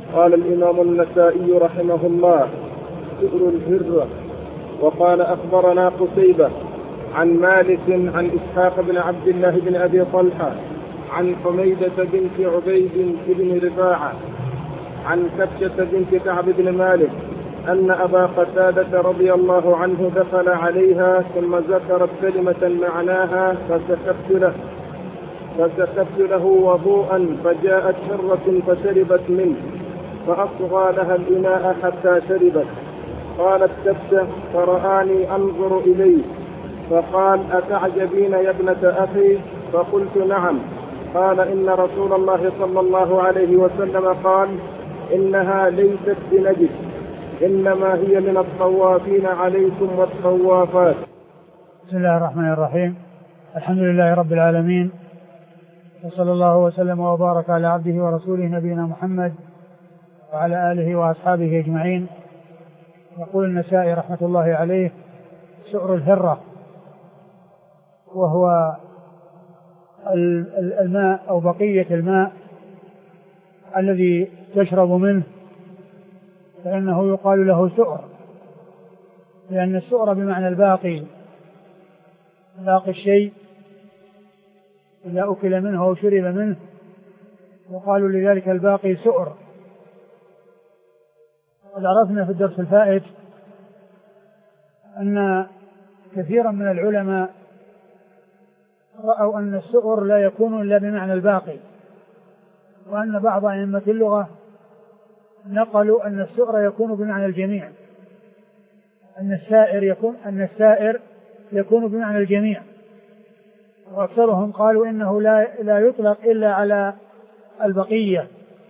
قال الإمام النسائي رحمه الله: سؤر الهرة. وقال أخبرنا قتيبة عن مالك عن إسحاق بن عبد الله بن أبي طلحة عن حميدة بنت عبيد بن رفاعة عن كبشة بنت كعب بن مالك أن أبا قتادة رضي الله عنه دخل عليها ثم ذكرت كلمة معناها فسكبت له وضوءا، فجاءت حرة فشربت منه، فأصغى لها الإناء حتى شربت. قالت كبشة: فرآني أنظر إليه فقال: أتعجبين يا ابنة أخي؟ فقلت: نعم. قال: إن رسول الله صلى الله عليه وسلم قال: إنها ليست بنجس، إنما هي من الطوافين عليكم والطوافات. بسم الله الرحمن الرحيم. الحمد لله رب العالمين، وصلى الله وسلم وبارك على عبده ورسوله نبينا محمد وعلى آله وأصحابه أجمعين. يقول النسائي رحمة الله عليه: سؤر الهرة، وهو الماء أو بقية الماء الذي تشرب منه، فإنه يقال له سؤر، لأن السؤر بمعنى الباقي، باقي الشيء إذا أكل منه أو شرب منه وقالوا لذلك الباقي سؤر. قد عرفنا في الدرس الفائت أن كثيرا من العلماء رأوا أن السؤر لا يكون إلا بمعنى الباقي، وأن بعض أئمة اللغة نقلوا أن السؤر يكون بمعنى الجميع، أن السائر يكون بمعنى الجميع، وأكثرهم قالوا إنه لا يطلق إلا على البقية.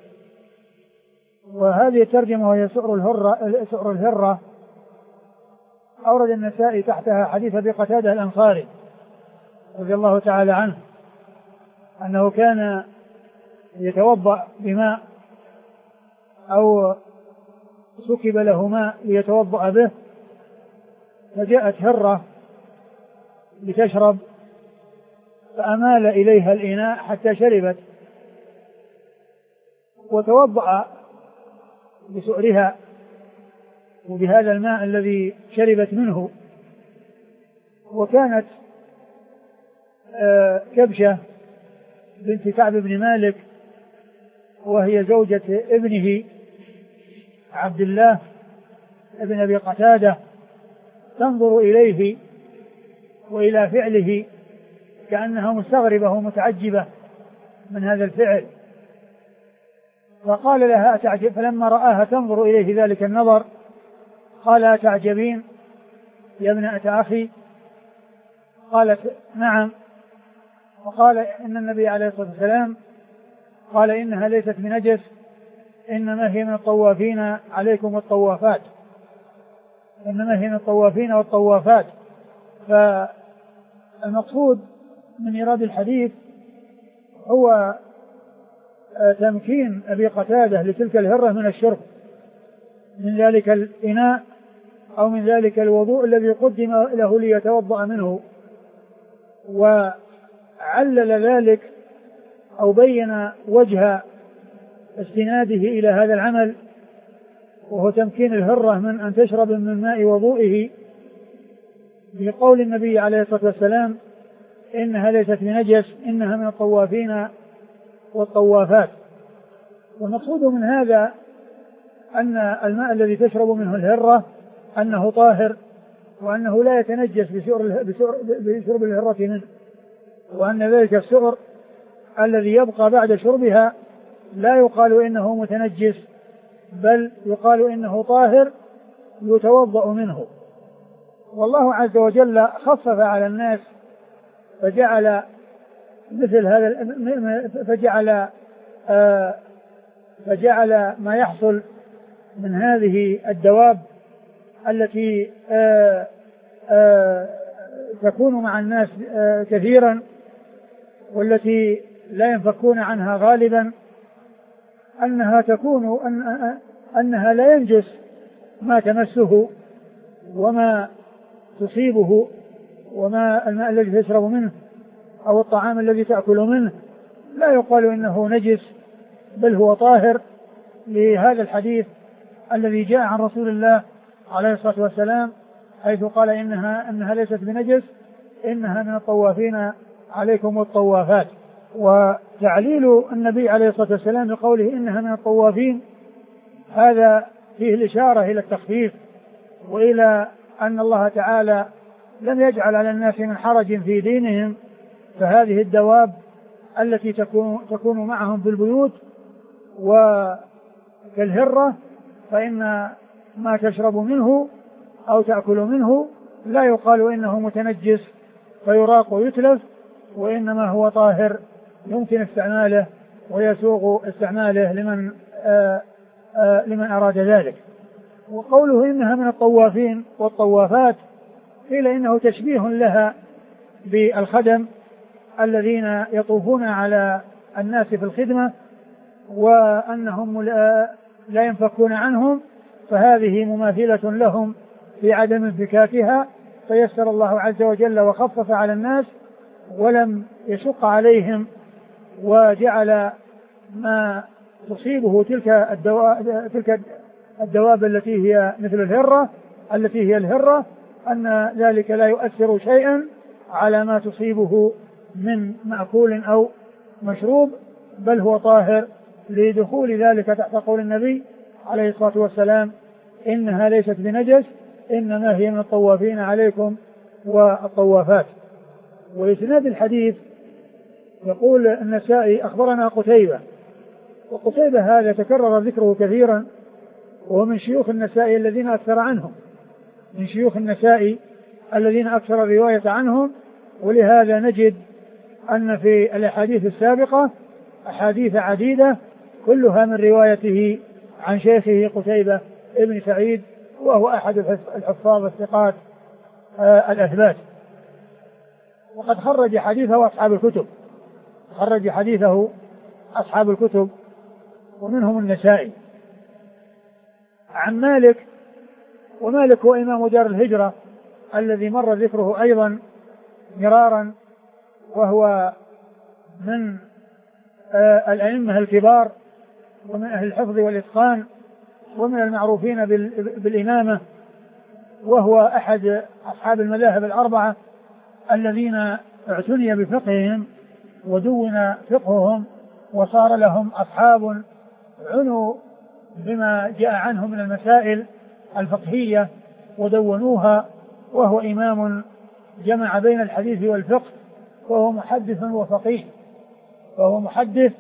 وهذه الترجمة وهي سؤر الهرة أورد النسائي تحتها حديث أبي قتادة الأنصاري رضي الله تعالى عنه أنه كان يتوضأ بماء أو سكب له ماء ليتوضأ به، فجاءت هرة لتشرب فأمال إليها الإناء حتى شربت، وتوضأ بسؤرها وبهذا الماء الذي شربت منه. وكانت كبشة بنت كعب بن مالك وهي زوجة ابنه عبد الله ابن أبي قتادة تنظر إليه وإلى فعله كأنها مستغربة ومتعجبة من هذا الفعل، فقال لها: أتعجب؟ فلما رآها تنظر إليه في ذلك النظر قال: أتعجبين يا ابنة أخي؟ قالت: نعم. وقال: إن النبي عليه الصلاة والسلام قال: إنها ليست بنجس، إنما هي من الطوافين عليكم والطوافات، إنما هي من الطوافين والطوافات. فالمقصود من إيراد الحديث هو تمكين أبي قتادة لتلك الهرة من الشرب من ذلك الإناء أو من ذلك الوضوء الذي قدم له ليتوضأ منه، وعلل ذلك أو بين وجه استناده إلى هذا العمل، وهو تمكين الهرة من أن تشرب من ماء وضوئه بقول النبي عليه الصلاة والسلام: إنها ليست بنجس، إنها من الطوافين والطوافات. والمقصود من هذا أن الماء الذي تشرب منه الهرة أنه طاهر، وأنه لا يتنجس بشرب الهرة منه، وأن ذلك السؤر الذي يبقى بعد شربها لا يقال إنه متنجس، بل يقال إنه طاهر يتوضأ منه. والله عز وجل خفف على الناس فجعل مثل هذا فجعل ما يحصل من هذه الدواب التي تكون مع الناس كثيرا والتي لا ينفكون عنها غالبا، أنها لا ينجس ما تمسه وما تصيبه، وما الماء الذي تشرب منه أو الطعام الذي تأكل منه لا يقال إنه نجس، بل هو طاهر لهذا الحديث الذي جاء عن رسول الله عليه الصلاة والسلام حيث قال إنها ليست بنجس، إنها من الطوافين عليكم والطوافات. وتعليل النبي عليه الصلاة والسلام بقوله إنها من الطوافين هذا فيه الإشارة إلى التخفيف وإلى أن الله تعالى لم يجعل على الناس من حرج في دينهم، فهذه الدواب التي تكون معهم في البيوت وكالهرة فإن ما تشرب منه أو تأكل منه لا يقال إنه متنجس فيراق ويتلف، وإنما هو طاهر يمكن استعماله ويسوغ استعماله لمن أراد ذلك. وقوله إنها من الطوافين والطوافات قيل إنه تشبيه لها بالخدم الذين يطوفون على الناس في الخدمة وأنهم لا ينفكون عنهم، فهذه مماثلة لهم في عدم انفكاكها، فيسر الله عز وجل وخفف على الناس ولم يشق عليهم، وجعل ما تصيبه تلك الدواب التي هي مثل الهرة التي هي الهرة أن ذلك لا يؤثر شيئا على ما تصيبه من مأكول أو مشروب، بل هو طاهر لدخول ذلك تحت قول النبي عليه الصلاة والسلام إنها ليست بنجس إنما هي من الطوافين عليكم والطوافات. وإسناد الحديث يقول النسائي أخبرنا قتيبة، وقتيبة هذا تكرر ذكره كثيرا وهو من شيوخ النسائي الذين أكثر عنهم، من شيوخ النسائي الذين أكثر الرواية عنهم، ولهذا نجد أن في الأحاديث السابقة أحاديث عديدة كلها من روايته عن شيخه قتيبة ابن سعيد، وهو أحد الحفاظ الثقات الأثبات. وقد خرج حديثه أصحاب الكتب، خرج حديثه أصحاب الكتب ومنهم النسائي. عن مالك، ومالك هو إمام دار الهجرة الذي مر ذكره أيضا مرارا، وهو من الأئمة الكبار ومن أهل الحفظ والإتقان ومن المعروفين بالإمامة، وهو أحد أصحاب المذاهب الأربعة الذين اعتني بفقههم ودون فقههم وصار لهم أصحاب عنوا بما جاء عنه من المسائل الفقهية ودونوها، وهو إمام جمع بين الحديث والفقه، وهو محدث وفقيه، وهو محدث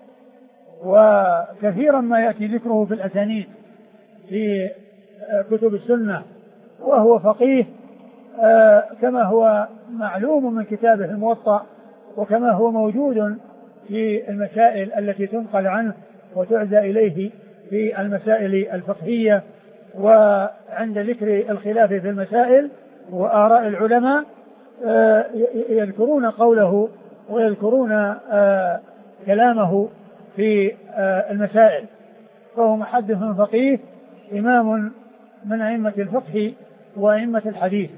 وكثيرا ما يأتي ذكره في الأسانيد في كتب السنة، وهو فقيه كما هو معلوم من كتابه الموطأ، وكما هو موجود في المسائل التي تنقل عنه وتعزى إليه في المسائل الفقهية. وعند ذكر الخلاف في المسائل وآراء العلماء يذكرون قوله ويذكرون كلامه في المسائل، فهو محدث فقيه إمام من أئمة الفقه وأئمة الحديث.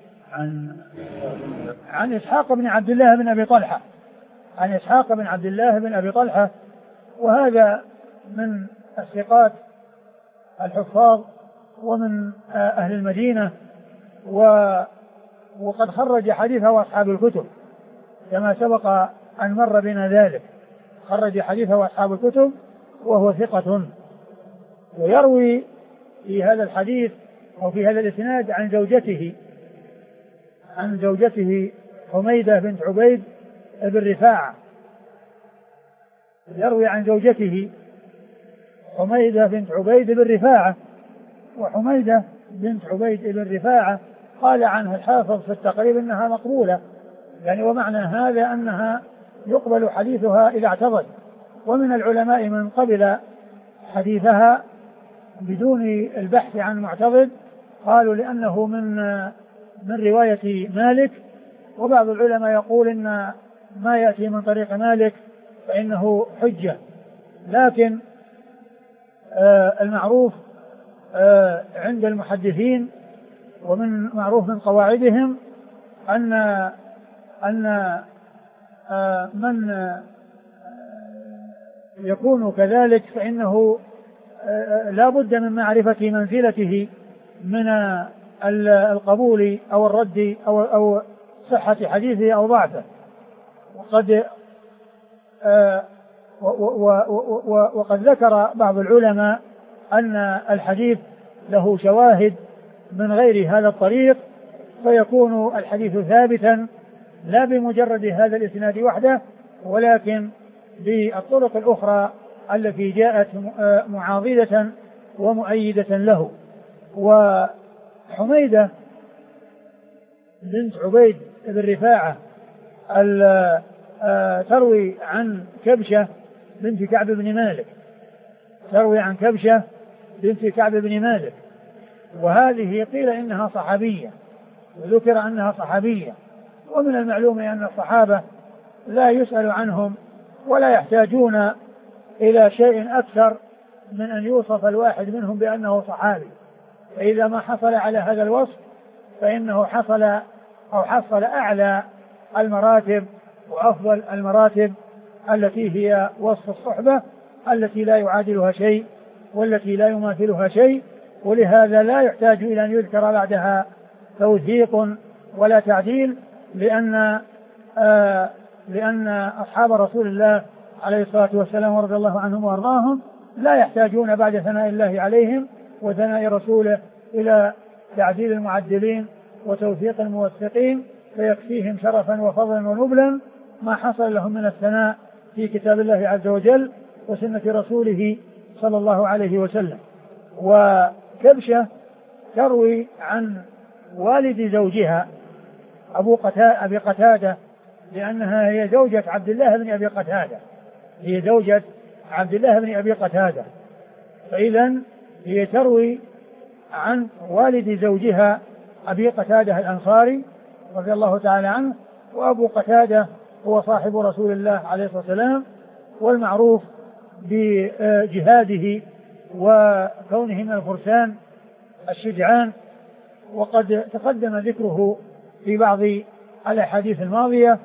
عن إسحاق بن عبد الله بن أبي طلحة، عن إسحاق بن عبد الله بن أبي طلحة، وهذا من الثقات الحفاظ ومن أهل المدينة، وقد خرج حديثه أصحاب الكتب كما سبق أن مر بنا ذلك، خرج حديثه أصحاب الكتب وهو ثقة. ويروي في هذا الحديث أو في هذا الإسناد عن زوجته حميدة بنت عبيد بن رفاعة، يروي عن زوجته حميدة بنت عبيد بن رفاعة، وحميدة بنت عبيد بن رفاعة قال عنها الحافظ في التقريب إنها مقبولة، يعني ومعنى هذا أنها يقبل حديثها إذا اعتضد، ومن العلماء من قبل حديثها بدون البحث عن معتضد، قالوا لأنه من رواية مالك، وبعض العلماء يقول إن ما يأتي من طريق مالك فإنه حجة، لكن المعروف عند المحدثين ومن معروف من قواعدهم أن من يكون كذلك فإنه لا بد من معرفة منزلته من القبول أو الرد أو صحة حديثه أو ضعفه. وقد ذكر بعض العلماء أن الحديث له شواهد من غير هذا الطريق، فيكون الحديث ثابتا لا بمجرد هذا الإسناد وحده، ولكن بالطرق الأخرى التي جاءت معاضدة ومؤيدة له. وحميدة بنت عبيد بن رفاعة تروي عن كبشة بنت كعب بن مالك، تروي عن كبشة بنت كعب بن مالك، وهذه قيل إنها صحابية، وذكر أنها صحابية. ومن المعلوم أن الصحابة لا يسأل عنهم ولا يحتاجون إلى شيء أكثر من أن يوصف الواحد منهم بأنه صحابي، فإذا ما حصل على هذا الوصف فإنه حصل أعلى المراتب وأفضل المراتب التي هي وصف الصحبة التي لا يعادلها شيء والتي لا يماثلها شيء. ولهذا لا يحتاج إلى أن يذكر بعدها توثيق ولا تعديل، لأن أصحاب رسول الله عليه الصلاة والسلام ورضي الله عنهم وأرضاهم لا يحتاجون بعد ثناء الله عليهم وثناء رسوله إلى تعديل المعدلين وتوثيق الموثقين، فيكفيهم شرفا وفضلا ونبلا ما حصل لهم من الثناء في كتاب الله عز وجل وسنة رسوله صلى الله عليه وسلم. وكبشة تروي عن والد زوجها أبي قتادة، لأنها هي زوجة عبد الله بن أبي قتادة، هي زوجة عبد الله بن أبي قتادة، فإذا هي تروي عن والد زوجها أبي قتادة الأنصاري رضي الله تعالى عنه. وأبو قتادة هو صاحب رسول الله عليه الصلاة والسلام، والمعروف بجهاده وكونه من الفرسان الشجعان، وقد تقدم ذكره في بعض الأحاديث الماضية.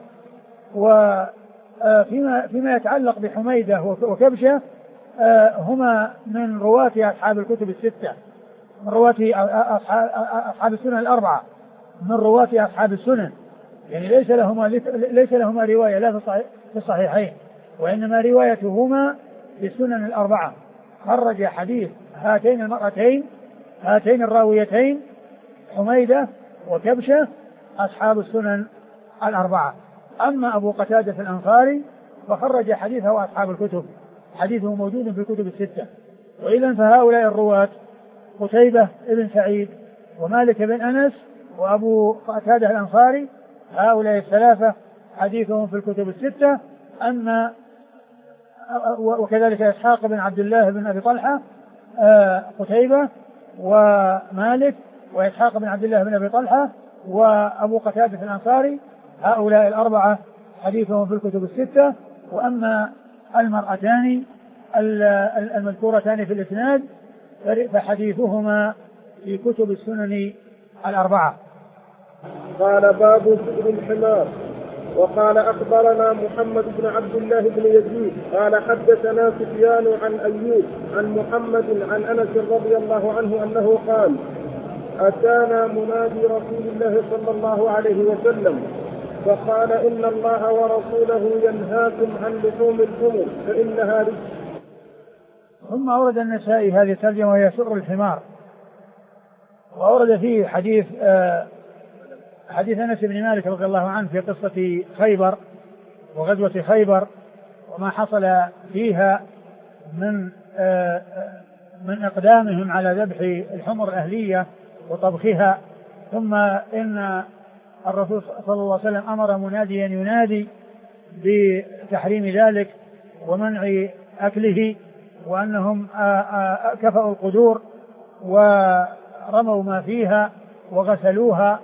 وفيما يتعلق بحميدة وكبشة هما من رواة أصحاب الكتب الستة، من رواة أصحاب السنن الأربعة، من رواة أصحاب السنن، يعني ليس لهما رواية لا في الصحيحين، وإنما روايتهما في السنن الأربعة. خرج حديث هاتين المرأتين هاتين الراويتين حميدة وكبشة أصحاب السنن الأربعة. أما أبو قتادة الأنصاري فخرج حديثه أصحاب الكتب، حديثه موجود في الكتب الستة. وإذن فهؤلاء الرواة قتيبة بن سعيد ومالك بن أنس وأبو قتادة الأنصاري، هؤلاء الثلاثة حديثهم في الكتب الستة. أما وكذلك إسحاق بن عبد الله بن أبي طلحة، قتيبة ومالك وإسحاق بن عبد الله بن أبي طلحة وأبو قتادة الأنصاري، هؤلاء الأربعة حديثهم في الكتب الستة. وأما المرأتان المذكورتان في الإسناد فحديثهما في كتب السنن الأربعة. قال باب سؤر الحمار. وقال أخبرنا محمد بن عبد الله بن يزيد قال حدثنا سفيان عن أيوب عن محمد عن أنس رضي الله عنه أنه قال أتانا منادي رسول الله صلى الله عليه وسلم فقال إن الله ورسوله ينهاكم عن لحوم الحمر فإنها رجس. ثم أورد النسائي هذه الترجمة وهي سؤر الحمار، وأورد فيه حديث أنس بن مالك رضي الله عنه في قصة خيبر وغزوة خيبر وما حصل فيها من إقدامهم على ذبح الحمر الأهلية وطبخها. ثم إن الرسول صلى الله عليه وسلم أمر مناديا ينادي بتحريم ذلك ومنع أكله، وأنهم كفأوا القدور ورموا ما فيها وغسلوها.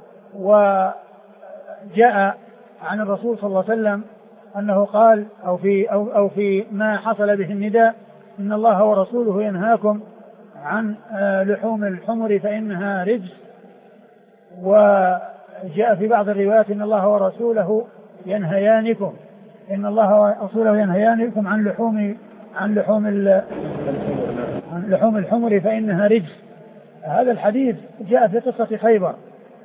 وجاء عن الرسول صلى الله عليه وسلم أنه قال أو في ما حصل به النداء إن الله ورسوله ينهاكم عن لحوم الحمر فإنها رجس. وجاء في بعض الروايات إن الله ورسوله ينهيانكم عن لحوم عن لحوم الحمر فإنها رجس. هذا الحديث جاء في قصة خيبر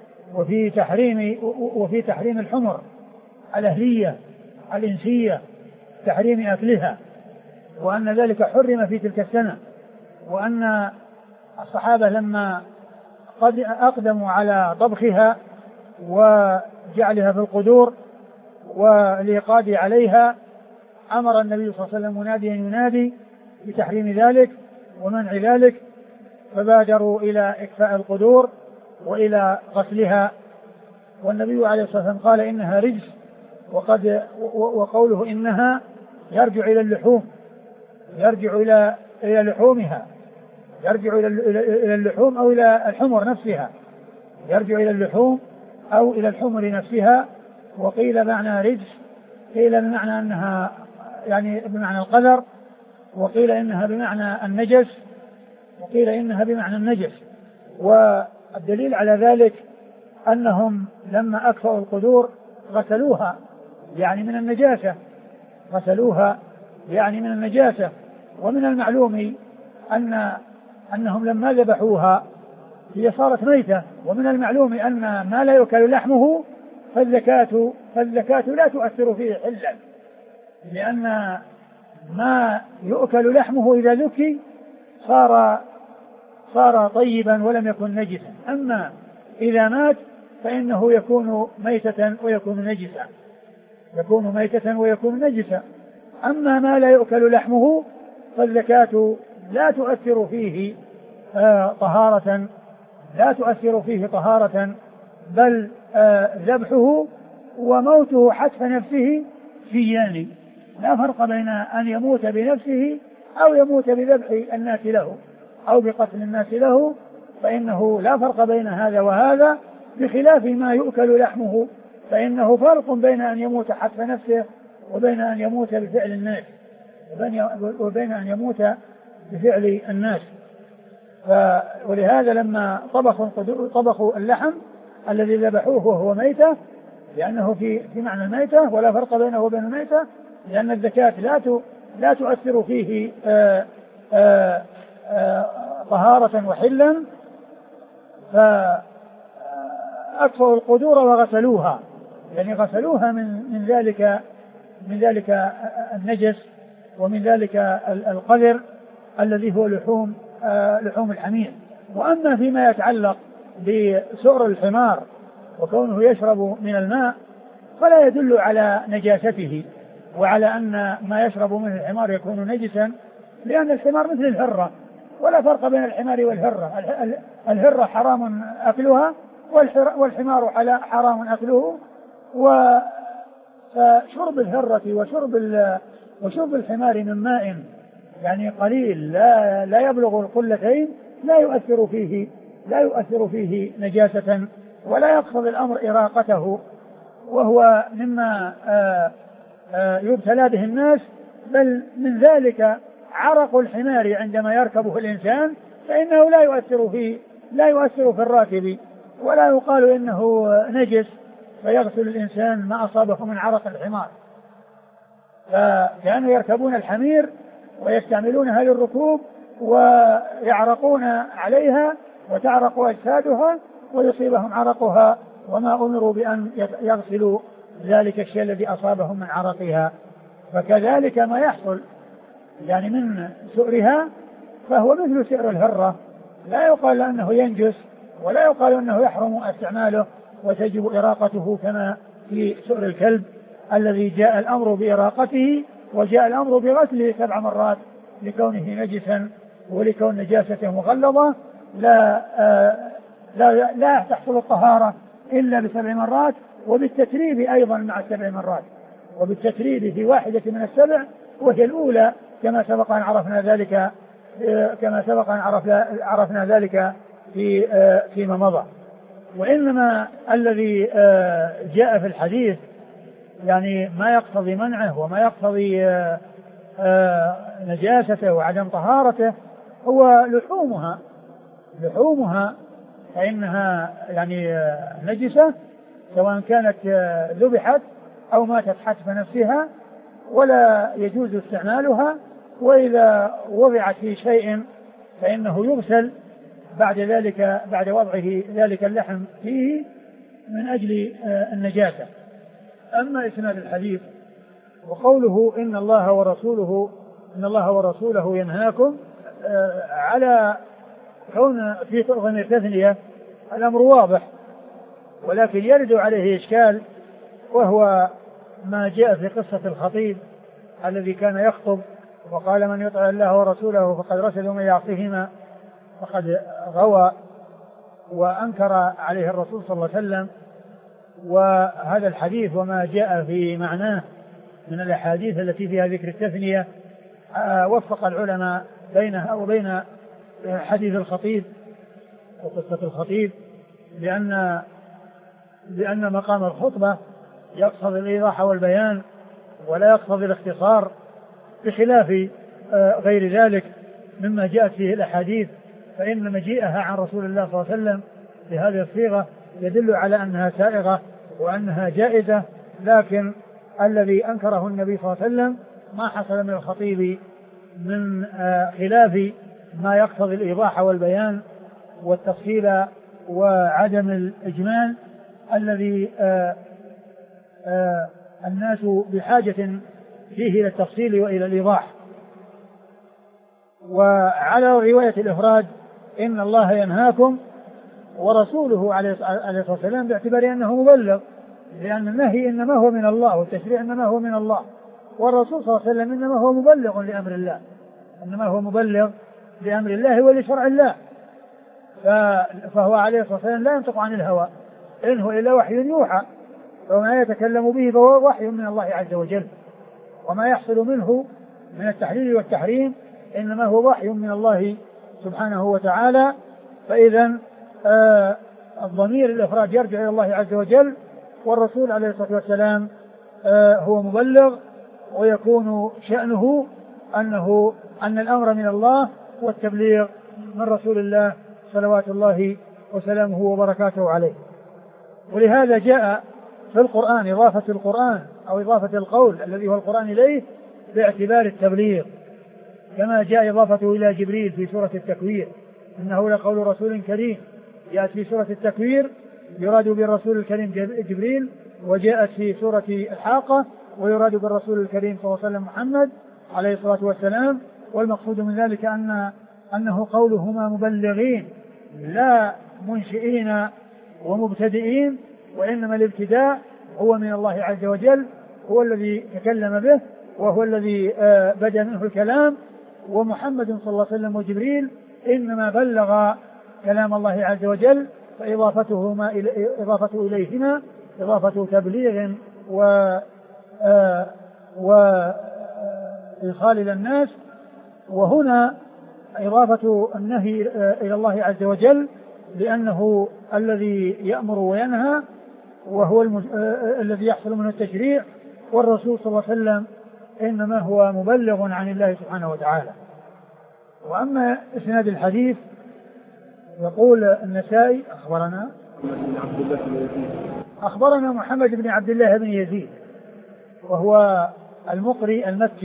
وفي تحريم الحمر الأهلية الإنسية، تحريم أكلها، وأن ذلك حرم في تلك السنة، وأن الصحابة لما قد أقدموا على طبخها وجعلها في القدور والإيقاد عليها أمر النبي صلى الله عليه وسلم مناديا ينادي بتحريم ذلك ومنع ذلك، فبادروا إلى إكفاء القدور وإلى غسلها. والنبي عليه الصلاة والسلام قال إنها رجس، وقوله إنها يرجع إلى اللحوم، يرجع إلى لحومها، يرجع إلى اللحوم أو إلى الحمر نفسها، يرجع إلى اللحوم أو إلى الحمر نفسها. وقيل معنى رجس، قيل بمعنى أنها يعني بمعنى القذر، وقيل إنها بمعنى النجس، وقيل إنها بمعنى النجس. والدليل على ذلك أنهم لما أكفأوا القدور غسلوها يعني من النجاسة، غسلوها يعني من النجاسة. ومن المعلوم أنهم لما ذبحوها هي صارت ميتة، ومن المعلوم أن ما لا يؤكل لحمه فالزكاة لا تؤثر فيه حلا، لأن ما يؤكل لحمه إذا ذكي صار طيبا ولم يكن نجسا، أما إذا مات فإنه يكون ميتة ويكون نجسا، يكون ميتة ويكون نجسا. أما ما لا يؤكل لحمه فالزكاة لا تؤثر فيه طهارة، لا تؤثر فيه طهارة، بل ذبحه وموته حتف نفسه شيئان، لا فرق بين أن يموت بنفسه أو يموت بذبح الناس له أو بقتل الناس له، فإنه لا فرق بين هذا وهذا، بخلاف ما يؤكل لحمه فإنه فرق بين أن يموت حتف نفسه وبين أن يموت بفعل الناس، وبين أن يموت بفعل الناس. ولهذا لما طبخوا اللحم الذي ذبحوه وهو ميتة، لأنه في معنى الميتة ولا فرق بينه وبين الميتة، لأن الزكاة لا تؤثر فيه طهارة وحلا، فأكفوا القدور وغسلوها، يعني غسلوها من ذلك النجس ومن ذلك القذر الذي هو لحوم الحمير. وأما فيما يتعلق بسؤر الحمار وكونه يشرب من الماء فلا يدل على نجاسته وعلى أن ما يشرب منه الحمار يكون نجسا، لأن الحمار مثل الهرة ولا فرق بين الحمار والهرة، الهرة حرام أكلها والحمار حرام أكله. وشرب الهرة وشرب الحمار من ماء يعني قليل لا يبلغ القلتين لا يؤثر فيه نجاسة ولا يقتضي الأمر إراقته، وهو مما يبتلى به الناس. بل من ذلك عرق الحمار عندما يركبه الإنسان فإنه لا يؤثر في الراكب، ولا يقال إنه نجس فيغسل الإنسان ما أصابه من عرق الحمار. فكانوا يركبون الحمير ويستعملونها للركوب ويعرقون عليها وتعرق أجسادها ويصيبهم عرقها، وما أمروا بأن يغسلوا ذلك الشيء الذي أصابهم من عرقها. فكذلك ما يحصل يعني من سؤرها فهو مثل سؤر الهرة، لا يقال أنه ينجس ولا يقال أنه يحرم استعماله وتجب إراقته كما في سؤر الكلب الذي جاء الأمر بإراقته وجاء الأمر بغسله 7 مرات لكونه نجسا ولكون نجاسته مغلظة. لا تحصل الطهارة إلا ب7 مرات، وبالتتريب أيضا مع 7 مرات، وبالتتريب في واحدة من 7 وهي الأولى كما سبق أن عرفنا ذلك فيما مضى. وإنما الذي جاء في الحديث يعني ما يقتضي منعه وما يقتضي نجاسته وعدم طهارته هو لحومها فإنها يعني نجسة سواء كانت ذبحت أو ماتت حتف نفسها، ولا يجوز استعمالها. وإذا وضعت في شيء فإنه يغسل بعد ذلك، بعد وضعه ذلك اللحم فيه من أجل النجاسة. أما إسناد الحديث وقوله إن الله ورسوله ينهاكم على كون في ضمير تثنية، الأمر واضح، ولكن يرد عليه إشكال، وهو ما جاء في قصة الخطيب الذي كان يخطب وقال من يطع الله ورسوله فقد رشد ومن يعصهما فقد غوى، وأنكر عليه الرسول صلى الله عليه وسلم. وهذا الحديث وما جاء في معناه من الأحاديث التي فيها ذكر التثنية وفق العلماء بينها وبين حديث الخطيب وقصة الخطيب، لأن مقام الخطبة يقصد الإيضاح والبيان ولا يقصد الاختصار، بخلاف غير ذلك مما جاءت فيه الأحاديث، فإن مجيئها عن رسول الله صلى الله عليه وسلم بهذه الصيغة يدل على أنها سائغة وأنها جائزة، لكن الذي أنكره النبي صلى الله عليه وسلم ما حصل من الخطيب من خلاف ما يقتضي الإيضاح والبيان والتفصيل وعدم الإجمال الذي الناس بحاجة فيه إلى التفصيل وإلى الإيضاح. وعلى رواية الإفراد إن الله ينهاكم ورسوله عليه الصلاة والسلام باعتبار أنه مبلغ، لأن النهي إنما هو من الله والتشريع إنما هو من الله، والرسول صلى الله عليه وسلم إنما هو مبلغ لأمر الله، إنما هو مبلغ لأمر الله ولشرع الله، فهو عليه الصلاة والسلام لا ينطق عن الهوى إن هو إلا وحي يوحى، وما يتكلم به فهو وحي من الله عز وجل، وما يحصل منه من التحليل والتحريم إنما هو وحي من الله سبحانه وتعالى. فإذا الضمير الإفراد يرجع إلى الله عز وجل، والرسول عليه الصلاة والسلام هو مبلغ، ويكون شأنه أن الأمر من الله والتبليغ من رسول الله صلوات الله وسلامه وبركاته عليه. ولهذا جاء في القرآن إضافة القرآن أو إضافة القول الذي هو القرآن إليه باعتبار التبليغ، كما جاء إضافته إلى جبريل في سورة التكوير إنه لقول رسول كريم، جاءت في سورة التكوير يراد بالرسول الكريم جبريل، وجاءت في سورة الحاقة ويراد بالرسول الكريم صلى الله عليه وسلم محمد عليه الصلاة والسلام. والمقصود من ذلك أنه قولهما مبلغين لا منشئين ومبتدئين، وإنما الابتداء هو من الله عز وجل، هو الذي تكلم به وهو الذي بدأ منه الكلام، ومحمد صلى الله عليه وسلم وجبريل إنما بلغ كلام الله عز وجل، فإضافته إليهما إضافة تبليغ وإيصال إلى الناس. وهنا إضافة النهي إلى الله عز وجل لأنه الذي يأمر وينهى، وهو الذي يحصل منه التشريع، والرسول صلى الله عليه وسلم إنما هو مبلغ عن الله سبحانه وتعالى. وأما إسناد الحديث يقول النسائي أخبرنا محمد بن عبد الله بن يزيد، وهو المقري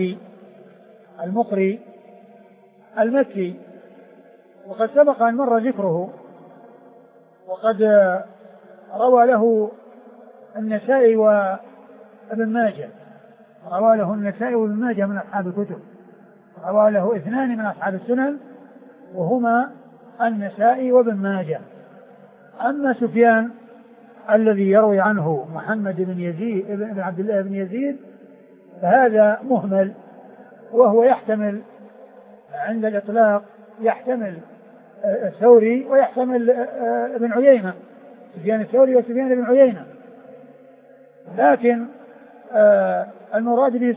المكي، وقد سبق أن مر ذكره، وقد روى له النسائي وابن ماجه، روى له النسائي وابن ماجه من أصحاب الكتب، روى له 2 من أصحاب السنن وهما النسائي وابن ماجه. أما سفيان الذي يروي عنه محمد بن يزيد بن عبد الله بن يزيد فهذا مهمل، وهو يحتمل عند الإطلاق يحتمل الثوري ويحتمل ابن عيينة، سفيان الثوري وسفيان بن عيينة، لكن المراد به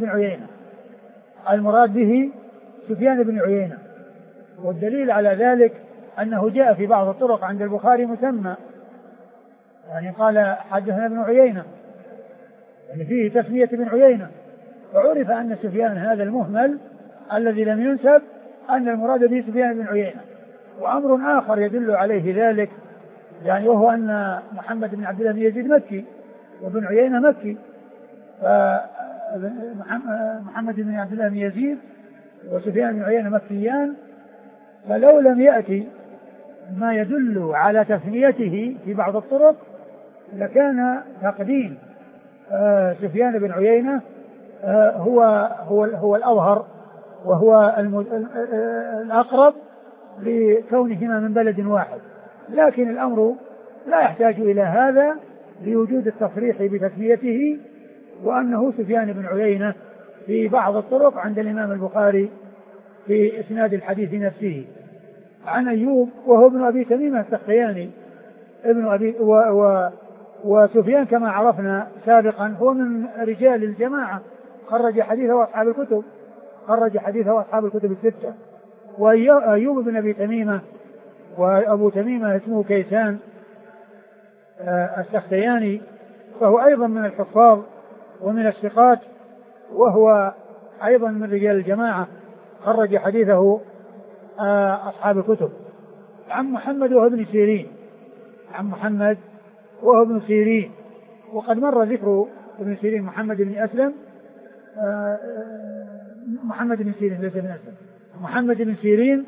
سفيان بن عيينة، والدليل على ذلك أنه جاء في بعض الطرق عند البخاري مسمى، يعني قال حدثنا ابن عيينة، يعني فيه تسمية ابن عيينة، فعرف أن سفيان هذا المهمل الذي لم ينسب أن المراد به سفيان بن عيينة. وأمر آخر يدل عليه ذلك، يعني وهو أن محمد بن عبد الله بن يزيد مكي وابن عيينة مكي، فمحمد بن عبد الله بن يزيد وسفيان بن عيينة مكيان، فلو لم يأتي ما يدل على تثنيته في بعض الطرق لكان تقديم سفيان بن عيينة هو الأظهر وهو الأقرب لكونهما من بلد واحد. لكن الأمر لا يحتاج إلى هذا لوجود التصريح بتسميته وأنه سفيان بن عيينة في بعض الطرق عند الإمام البخاري في إسناد الحديث نفسه عن أيوب وهو ابن أبي تميمة السختياني وسفيان كما عرفنا سابقا هو من رجال الجماعة خرج حديثه أصحاب الكتب الستة. وأيوب بن أبي تميمة وأبو تميمة اسمه كيسان السختياني فهو أيضا من الحفاظ ومن الثقات وهو أيضا من رجال الجماعة خرج حديثه أصحاب الكتب. عن محمد وهو ابن سيرين وقد مر ذكر ابن سيرين محمد بن أسلم محمد بن سيرين ليس بن أسلم محمد بن سيرين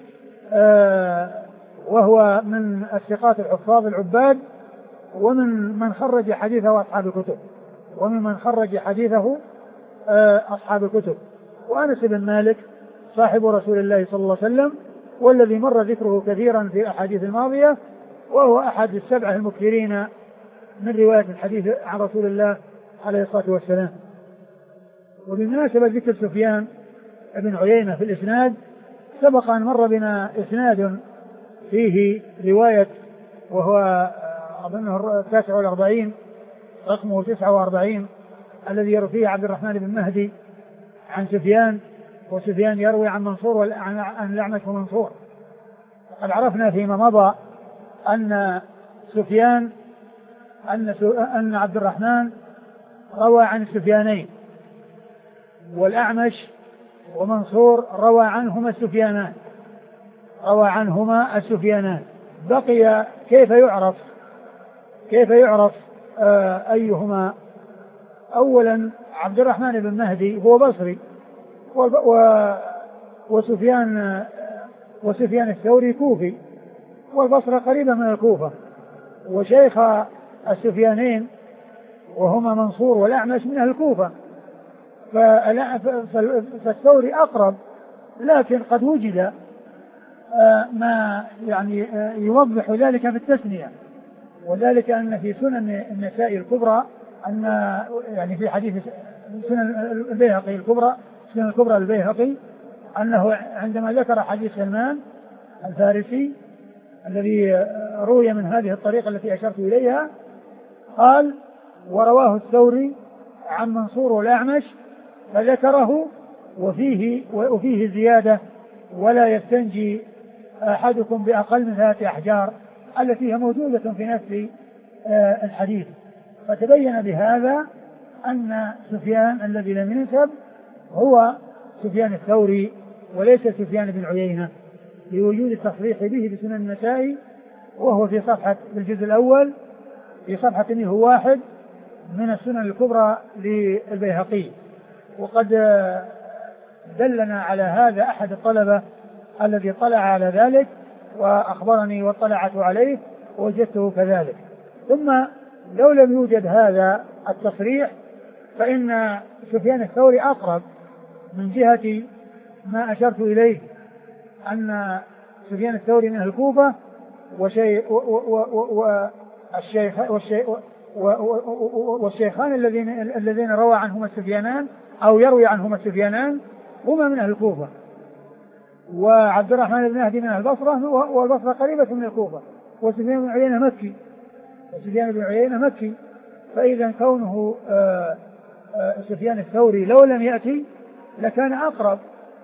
وهو من الثقات الحفاظ العباد ومن خرج حديثه أصحاب الكتب وأنس بن مالك صاحب رسول الله صلى الله عليه وسلم والذي مر ذكره كثيرا في الأحاديث الماضية وهو أحد السبعة المكثرين من رواية الحديث عن رسول الله عليه الصلاة والسلام. وبمناسبة ذكر سفيان بن عيينة في الإسناد سبق أن مر بنا إسناد فيه رواية وهو أظنه 49 رقمه 49 الذي يروي فيه عبد الرحمن بن مهدي عن سفيان وسفيان يروي عن منصور عن الأعمش ومنصور. قد عرفنا فيما مضى أن سفيان أن عبد الرحمن روى عن السفيانين والأعمش ومنصور روى عنهما السفيانان. بقي كيف يعرف أيهما. أولا عبد الرحمن بن مهدي هو بصري وسفيان الثوري كوفي والبصرة قريبة من الكوفة وشيخ السفيانين وهما منصور والأعمش من أهل الكوفة فالثوري أقرب لكن قد وجد ما يعني يوضح ذلك في التثنية وذلك أن في سنن النسائي الكبرى أن يعني في حديث سنن البيهقي الكبرى سنن الكبرى البيهقي أنه عندما ذكر حديث سلمان الفارسي الذي روي من هذه الطريقة التي أشرت إليها قال ورواه الثوري عن منصور والأعمش فذكره وفيه زيادة ولا يستنجي أحدكم بأقل من 3 أحجار التي هي موجودة في نفس الحديث. فتبين بهذا أن سفيان الذي لم ينسب هو سفيان الثوري وليس سفيان بن عيينة لوجود التصريح به بسنن النسائي وهو في الجزء الأول في صفحة 101 من السنن الكبرى للبيهقي. وقد دلنا على هذا أحد الطلبة الذي طلع على ذلك وأخبرني واطلعت عليه ووجدته كذلك. ثم لو لم يوجد هذا التصريح فإن سفيان الثوري أقرب من جهة ما أشرت إليه أن سفيان الثوري من الكوفة والشيخان الذين روى عنهما السفيانان أو يروي عنهما السفيانان هما من أهل الكوفة وعبد الرحمن بن مهدي من البصرة والبصرة قريبة من الكوفة وسفيان بن عيينة مكي فإذا كونه سفيان الثوري لو لم يأتي لكان أقرب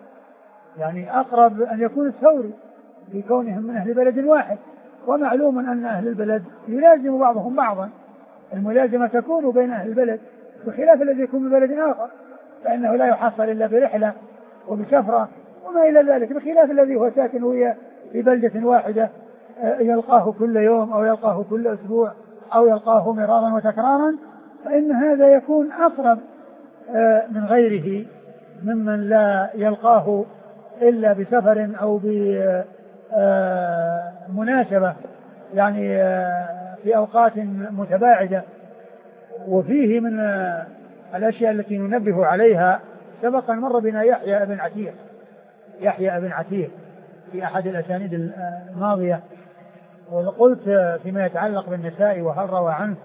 أن يكون الثوري لكونهم من أهل بلد واحد ومعلوم أن أهل البلد يلازم بعضهم بعضا الملازمة تكون بين أهل البلد بخلاف الذي يكون من بلد آخر فإنه لا يحصل إلا برحلة وبسفرة وما إلى ذلك بخلاف الذي هو ساكن وهي في بلدة واحدة يلقاه كل يوم أو يلقاه كل أسبوع أو يلقاه مرارا وتكرارا فإن هذا يكون أقرب من غيره ممن لا يلقاه إلا بسفر أو مناسبة يعني في أوقات متباعدة. وفيه من الأشياء التي ننبه عليها سبق أن مر بنا يحيى بن عتيق في أحد الأسانيد الماضية، وقلت فيما يتعلق بالنساء وهل روى عنه،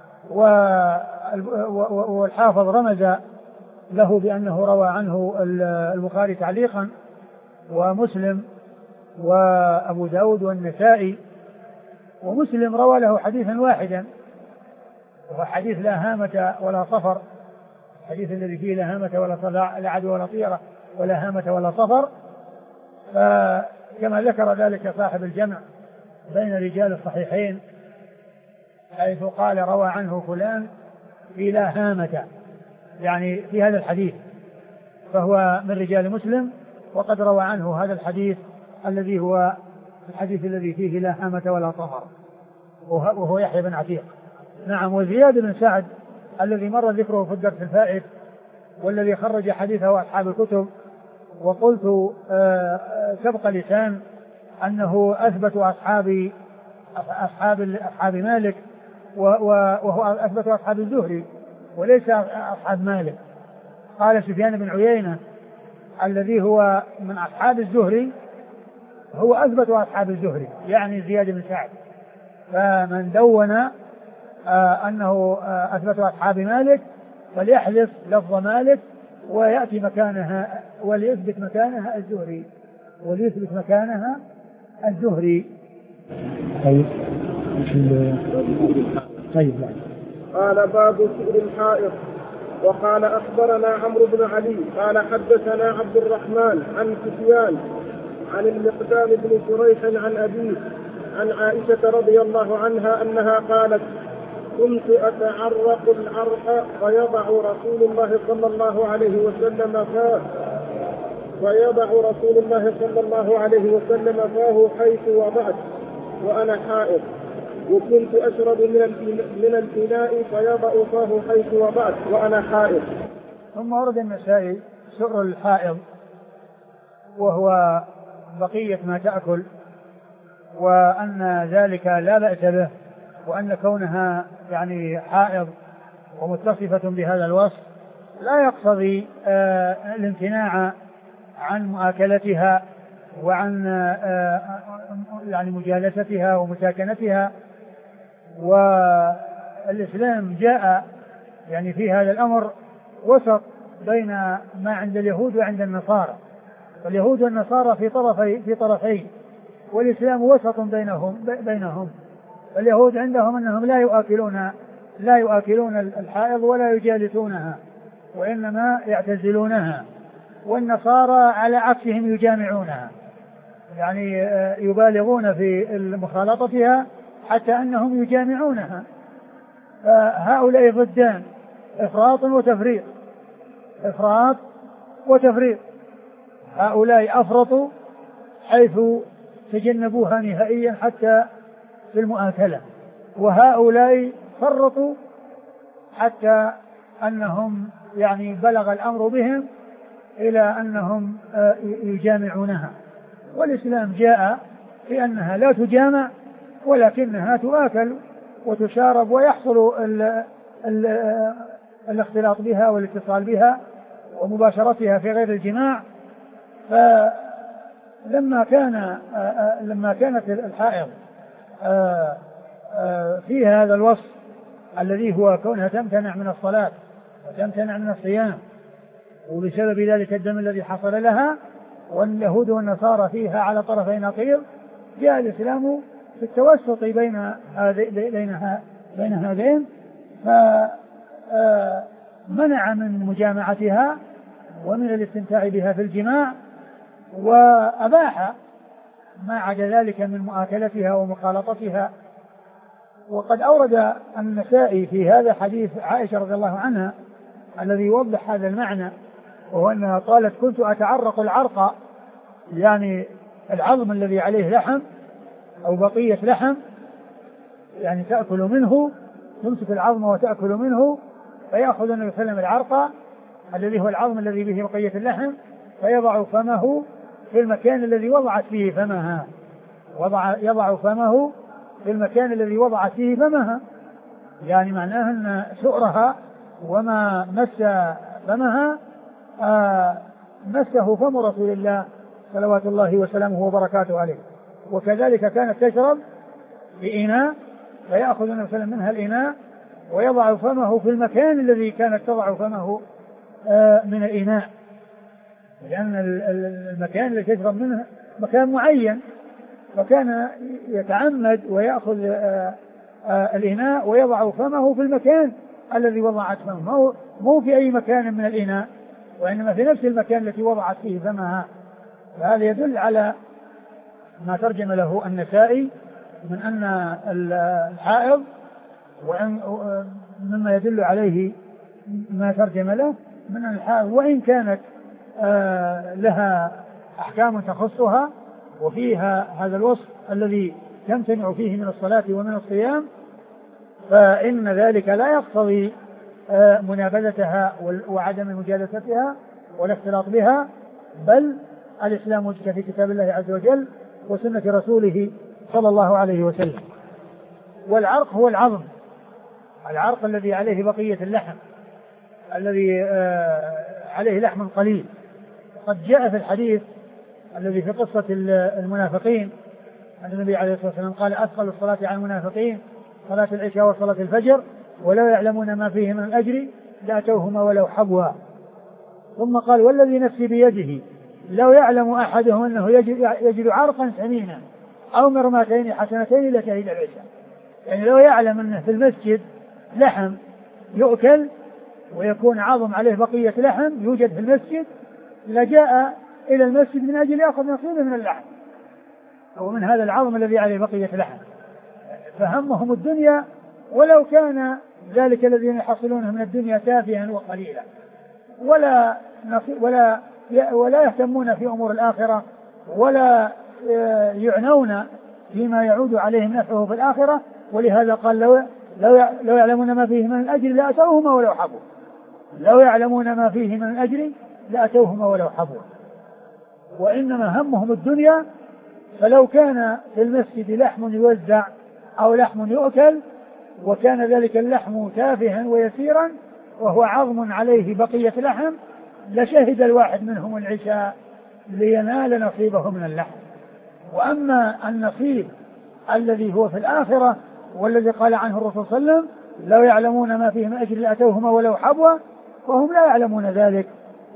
والحافظ رمز له بأنه روى عنه البخاري تعليقا ومسلم وأبو داود والنسائي، ومسلم روى له حديثا واحدا وهو حديث لا هامة ولا صفر، الحديث الذي فيه لا هامة ولا لا عدوى ولا طيرة ولا هامة ولا صفر. فكما ذكر ذلك صاحب الجمع بين رجال الصحيحين حيث قال روى عنه فلان في لا هامة، يعني في هذا الحديث، فهو من رجال مسلم وقد روى عنه هذا الحديث الذي هو الحديث الذي فيه لا هامة ولا صفر، وهو يحيى بن عتيق. نعم. وزياد بن سعد الذي مر ذكره في الدرس الفائت والذي خرج حديثه أصحاب الكتب، وقلت سبق لسان أنه أثبت أصحاب مالك، وهو أثبت أصحاب الزهري وليس أصحاب مالك. قال سفيان بن عيينة الذي هو من أصحاب الزهري هو أثبت أصحاب الزهري، يعني زياد بن سعد. فمن دون أنه أثبت أصحاب مالك فليحذف لفظ مالك ويأتي مكانها وليثبت مكانها الزهري. طيب. قال باب سؤر الحائط. وقال أخبرنا عمرو بن علي قال حدثنا عبد الرحمن عن سفيان عن المقدام بن شريح عن أبيه عن عائشة رضي الله عنها أنها قالت: كنت أتعرق العرق فيضع رسول الله صلى الله عليه وسلم فاه حيث وضعت وأنا حائض، وكنت أشرب من الإناء فيضع فاه حيث وضعت وأنا حائض. ثم ورد النسائي سؤر الحائض، وهو بقية ما تأكل، وأن ذلك لا بأس به، وأن كونها يعني حائض ومتصفة بهذا الوصف لا يقتضي الامتناع عن مؤاكلتها وعن يعني مجالستها ومساكنتها. والإسلام جاء يعني في هذا الأمر وسط بين ما عند اليهود وعند النصارى، واليهود والنصارى في طرفين، والإسلام وسط بينهم. اليهود عندهم أنهم لا يؤكلون الحائض ولا يجالسونها وإنما يعتزلونها، والنصارى على عكسهم يجامعونها، يعني يبالغون في مخالطتها حتى أنهم يجامعونها. فهؤلاء ضدان، إفراط وتفريط. هؤلاء أفرطوا حيث تجنبوها نهائيا حتى في المؤاكلة، وهؤلاء فرطوا حتى أنهم يعني بلغ الأمر بهم إلى أنهم يجامعونها. والإسلام جاء بأنها لا تجامع ولكنها تؤكل وتشارب ويحصل الاختلاط بها والاتصال بها ومباشرتها في غير الجماع. فلما كانت الحائض فيها هذا الوصف الذي هو كونها تمتنع من الصلاة وتمتنع من الصيام، وبسبب ذلك الدم الذي حصل لها، واليهود والنصارى فيها على طرفي نقيض، جاء الإسلام في التوسط بين هذين، فمنع من مجامعتها ومن الاستمتاع بها في الجماع، وأباح ما عدا ذلك من مؤاكلتها ومخالطتها. وقد أورد النسائي في هذا حديث عائشة رضي الله عنها الذي يوضح هذا المعنى، وهو أنها قالت: كنت أتعرق العرق، يعني العظم الذي عليه لحم أو بقية لحم، يعني تأكل منه، تمسك العظم وتأكل منه، فيأخذ النبي صلى الله عليه وسلم العرق الذي هو العظم الذي به بقية اللحم فيضع فمه في المكان الذي وضعت فيه فمها، يضع فمه في المكان الذي وضعت فيه فمها، يعني معناه أن سؤرها وما مس فمها مسه فم رسول الله صلوات الله وسلامه وبركاته عليه. وكذلك كانت تشرب بإناء فيأخذ النبي صلى الله عليه وسلم منها الإناء ويضع فمه في المكان الذي كانت تضع فمه من الإناء، لأن المكان الذي تشرب منه مكان معين، فكان يتعمد ويأخذ الإناء ويضع فمه في المكان الذي وضعت فمه، مو في أي مكان من الإناء، وإنما في نفس المكان التي وضعت فيه فمها. فهذا يدل على ما ترجم له النسائي من أن الحائض، مما يدل عليه ما ترجم له من أن الحائض وإن كانت لها أحكام تخصها وفيها هذا الوصف الذي تمتنع فيه من الصلاة ومن الصيام، فإن ذلك لا يقتضي منابذتها وعدم مجالستها والاختلاط بها، بل الإسلام وجد في كتاب الله عز وجل وسنة رسوله صلى الله عليه وسلم. والعرق هو العظم، العرق الذي عليه بقية اللحم، الذي عليه لحم قليل. قد جاء في الحديث الذي في قصة المنافقين أن النبي عليه الصلاة والسلام قال: أثقل الصلاة على المنافقين صلاة العشاء وصلاة الفجر ولو يعلمون ما فيه من الأجر لأتوهما ولو حبوا. ثم قال: والذي نفسي بيده لو يعلم أحدهم أنه يجد عرقا ثمينا أو مرماتين حسنتين لشهد العشاء. يعني لو يعلم أنه في المسجد لحم يؤكل ويكون عظم عليه بقية لحم يوجد في المسجد لجاء إلى المسجد من أجل يأخذ نصيبه من اللحم أو من هذا العظم الذي عليه بقية لحم. فهمهم الدنيا ولو كان ذلك الذين يحصلونه من الدنيا تافها وقليلا، ولا يهتمون في أمور الآخرة ولا يعنون فيما يعود عليهم نفعه في الآخرة. ولهذا قال: لو يعلمون ما فيه من الأجر لأتوهما ولو حبوا. لو يعلمون ما فيه من الأجر لأتوهما ولو حبوا. وإنما همهم الدنيا، فلو كان في المسجد لحم يوزع أو لحم يؤكل وكان ذلك اللحم تافها ويسيرا وهو عظم عليه بقية لحم لشهد الواحد منهم العشاء لينال نصيبه من اللحم. وأما النصيب الذي هو في الآخرة والذي قال عنه الرسول صلى الله عليه وسلم: لو يعلمون ما فيه من أجر لأتوهما ولو حبوا، وهم لا يعلمون ذلك.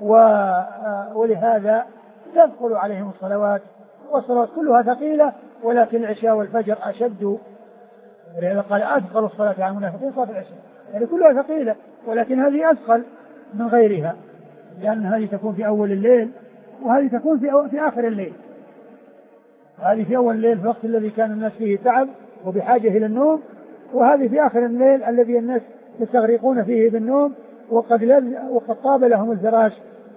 ولهذا تثقل عليهم الصلوات، والصلوات كلها ثقيلة، ولكن العشاء والفجر أشد. ولهذا قال: أثقل الصلاة على المنافقين صلاة العشاء. يعني كلها ثقيلة، ولكن هذه أثقل من غيرها، لأن هذه تكون في أول الليل وهذه تكون في آخر الليل. هذه في أول الليل في الوقت الذي كان الناس فيه تعب وبحاجة إلى النوم، وهذه في آخر الليل الذي الناس يستغرقون فيه بالنوم وقد طاب لهم الفراش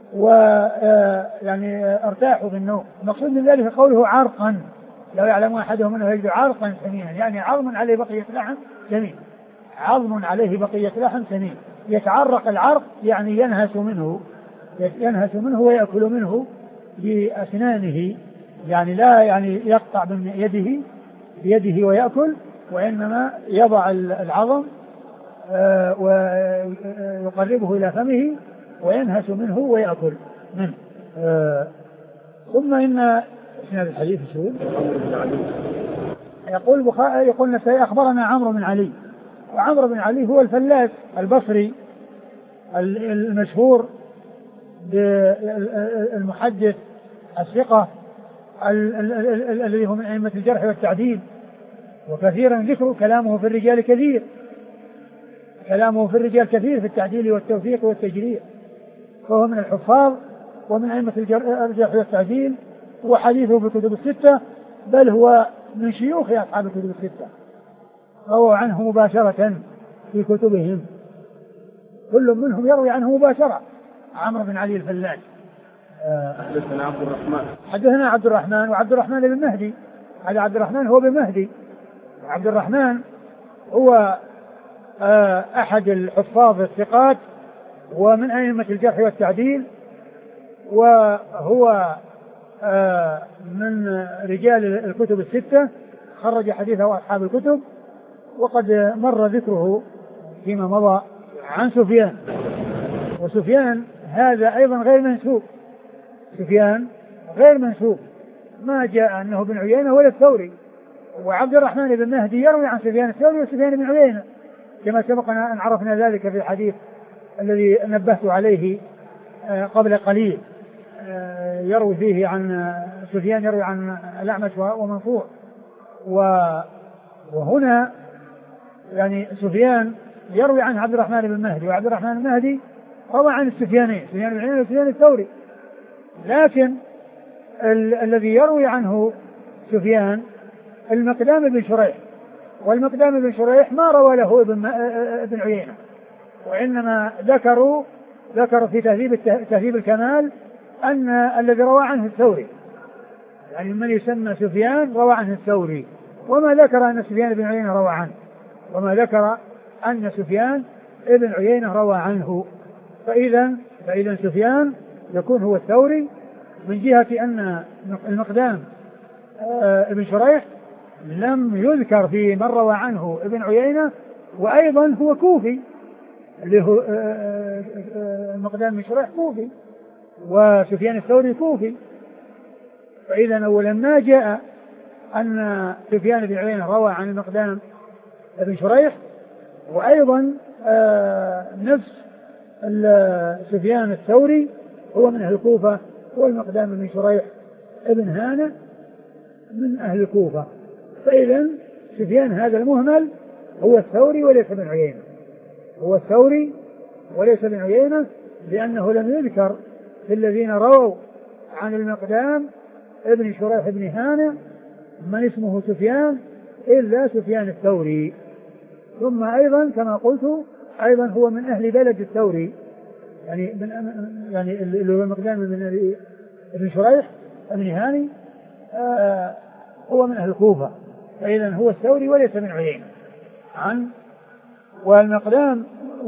ويعني ارتاحوا بالنوم. المقصود من ذلك قوله عرقا، لو يعلم أحدهم أنه يجد عرقا ثمينا، يعني عظم عليه بقية لحم ثمين، عظم عليه بقية لحم ثمين. يتعرق العرق يعني ينهس منه ويأكل منه بأسنانه، يعني لا يعني يقطع بيده ويأكل، وإنما يضع العظم ويقربه إلى فمه وينهس منه ويأكل منه. ثم إن هذا الحديث يقول النسائي: أخبرنا عمرو بن علي. وعمرو بن علي هو الفلاس البصري المشهور بالمحدث الثقة الذي هو من أئمة الجرح والتعديل، وكثيرا ذكر كلامه في الرجال كثير، في التعديل والتوثيق والتجريح، فهو من الحفاظ ومن أئمة الجرح والتعديل، وحديثه في الكتب الستة، بل هو من شيوخ أصحاب الكتب الستة، روى عنه مباشرة في كتبهم، كل منهم يروي عنه مباشرة. عمرو بن علي الفلاس. حدثنا عبد الرحمن وعبد الرحمن بن مهدي. هذا عبد الرحمن هو بن مهدي. عبد الرحمن هو أحد الحفاظ الثقات ومن أئمة الجرح والتعديل، وهو من رجال الكتب الستة، خرج حديثه أصحاب الكتب، وقد مر ذكره فيما مضى عن سفيان. وسفيان هذا أيضا غير منسوب، سفيان غير منسوب، ما جاء أنه بن عيينة ولا الثوري. وعبد الرحمن بن مهدي يروي عن سفيان الثوري وسفيان بن عيينة كما سبقنا أن عرفنا ذلك في الحديث الذي نبهت عليه قبل قليل، يروي فيه عن سفيان يروي عن الأعمش ومنصور. وهنا يعني سفيان يروي عن عبد الرحمن بن مهدي، وعبد الرحمن بن مهدي روى عن السفيانين، سفيان بن عيينة وسفيان الثوري. لكن الذي يروي عنه سفيان المقدام بن شريح، والمقدام بن شريح ما روى له ابن عيينة، وإنما ذكروا في تهذيب الكمال أن الذي روى عنه الثوري، يعني من يسمى سفيان روى عنه الثوري، وما ذكر أن سفيان بن عيينة روى عنه، وما ذكر أن سفيان ابن عيينة روى عنه. فإذا سفيان يكون هو الثوري من جهة أن المقدام ابن شريح لم يذكر في من روى عنه ابن عيينة، وأيضا هو كوفي، اللي هو المقدام بن شريح كوفي، وسفيان الثوري كوفي. فإذا أولا ما جاء أن سفيان بن عيينة روى عن المقدام ابن شريح، وأيضا نفس سفيان الثوري هو من أهل الكوفة، والمقدام بن شريح ابن هانة من أهل الكوفة. فإذا سفيان هذا المهمل هو الثوري وليس بن عيينة، هو الثوري وليس بن عيينة، لأنه لم يذكر في الذين رووا عن المقدام ابن شريح ابن هانة من اسمه سفيان إلا سفيان الثوري. ثم أيضا كما قلت أيضا هو من أهل بلد الثوري، يعني اللي هو المقدام من ابن شريح ابن هاني هو من أهل الكوفة. فإذا هو الثوري وليس بن عيينة. والمقدام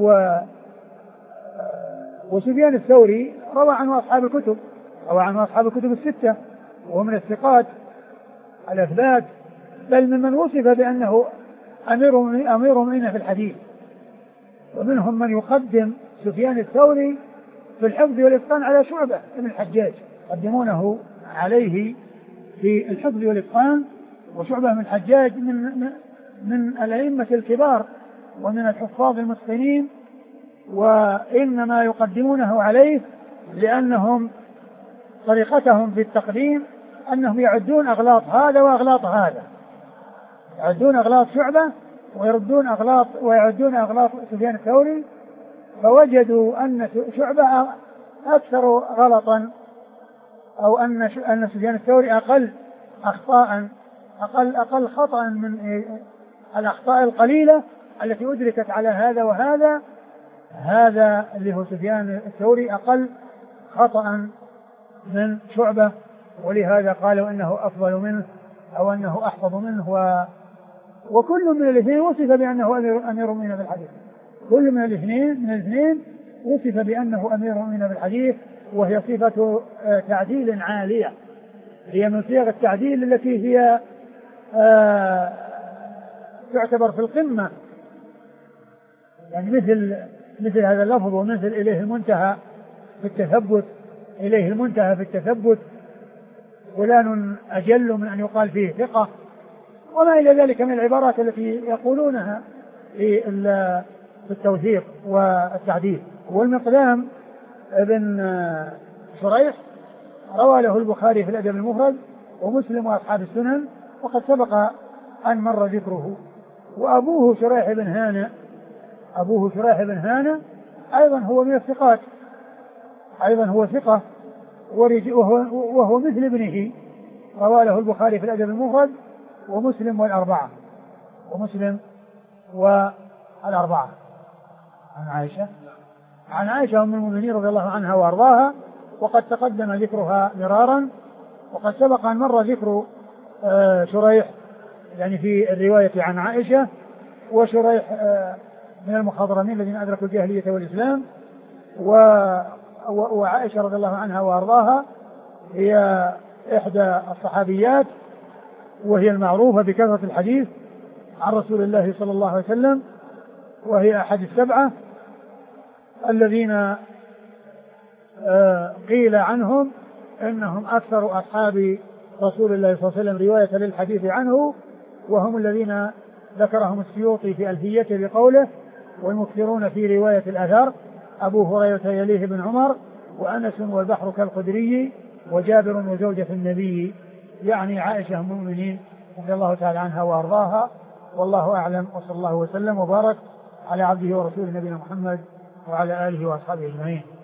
وسفيان الثوري روى عنه أصحاب الكتب، روى عنه أصحاب الكتب الستة، وهو من الثقات الأثبات، بل ممن وصف بأنه أمير مؤمنين في الحديث. ومنهم من يقدم سفيان الثوري في الحفظ والإتقان على شعبة بن الحجاج، يقدمونه عليه في الحفظ والإتقان، وشعبة بن الحجاج من الأئمة الكبار ومن الحفاظ المتقنين، وإنما يقدمونه عليه لأنهم طريقتهم في التقديم أنهم يعدون أغلاط هذا وأغلاط هذا، يعدون أغلاط شعبة ويعدون أغلاط سفيان الثوري، فوجدوا أن شعبة أكثر غلطا، أو أن سفيان الثوري أقل أخطاء، أقل خطأ من الأخطاء القليلة التي أدركت على هذا وهذا. هذا اللي هو سفيان الثوري أقل خطأ من شعبة، ولهذا قالوا أنه أفضل منه أو أنه أحفظ منه. وكل من الاثنين وصف بأنه أمير مؤمنين بالحديث، كل من الاثنين وصف بأنه أمير مؤمنين بالحديث، وهي صفة تعديل عالية، هي من صيغ التعديل التي هي تعتبر في القمة، يعني مثل هذا اللفظ، ومثل إليه المنتهى في التثبت، إليه المنتهى في التثبت، فلان أجل من أن يقال فيه ثقة، وما إلى ذلك من العبارات التي يقولونها في التوثيق والتعديل. والمقدام ابن شريح روى له البخاري في الأدب المفرد ومسلم وأصحاب السنن، وقد سبق أن مر ذكره. وأبوه شريح بن هانة أيضا هو من الثقات، أيضا هو ثقة، وهو مثل ابنه، روى له البخاري في الأدب المفرد ومسلم والأربعة. عن عائشة أم المؤمنين رضي الله عنها وأرضاها، وقد تقدم ذكرها مرارا، وقد سبق أن مر ذكر شريح يعني في الرواية عن عائشة. وشريح من المخضرمين الذين أدركوا الجاهلية والإسلام، وعائشة رضي الله عنها وأرضاها هي إحدى الصحابيات، وهي المعروفة بكثرة الحديث عن رسول الله صلى الله عليه وسلم، وهي أحد السبعة الذين قيل عنهم إنهم أكثر أصحاب رسول الله صلى الله عليه وسلم رواية للحديث عنه، وهم الذين ذكرهم السيوطي في ألفيته بقوله: والمكثرون في رواية الأثر أبو هريرة يليه بن عمر، وأنس والبحر كالقدري، وجابر وزوجة النبي، يعني عائشة أم المؤمنين رضي الله تعالى عنها وأرضاها. والله أعلم، وصلى الله وسلم وبارك على عبده ورسوله نبينا محمد وعلى آله وأصحابه أجمعين.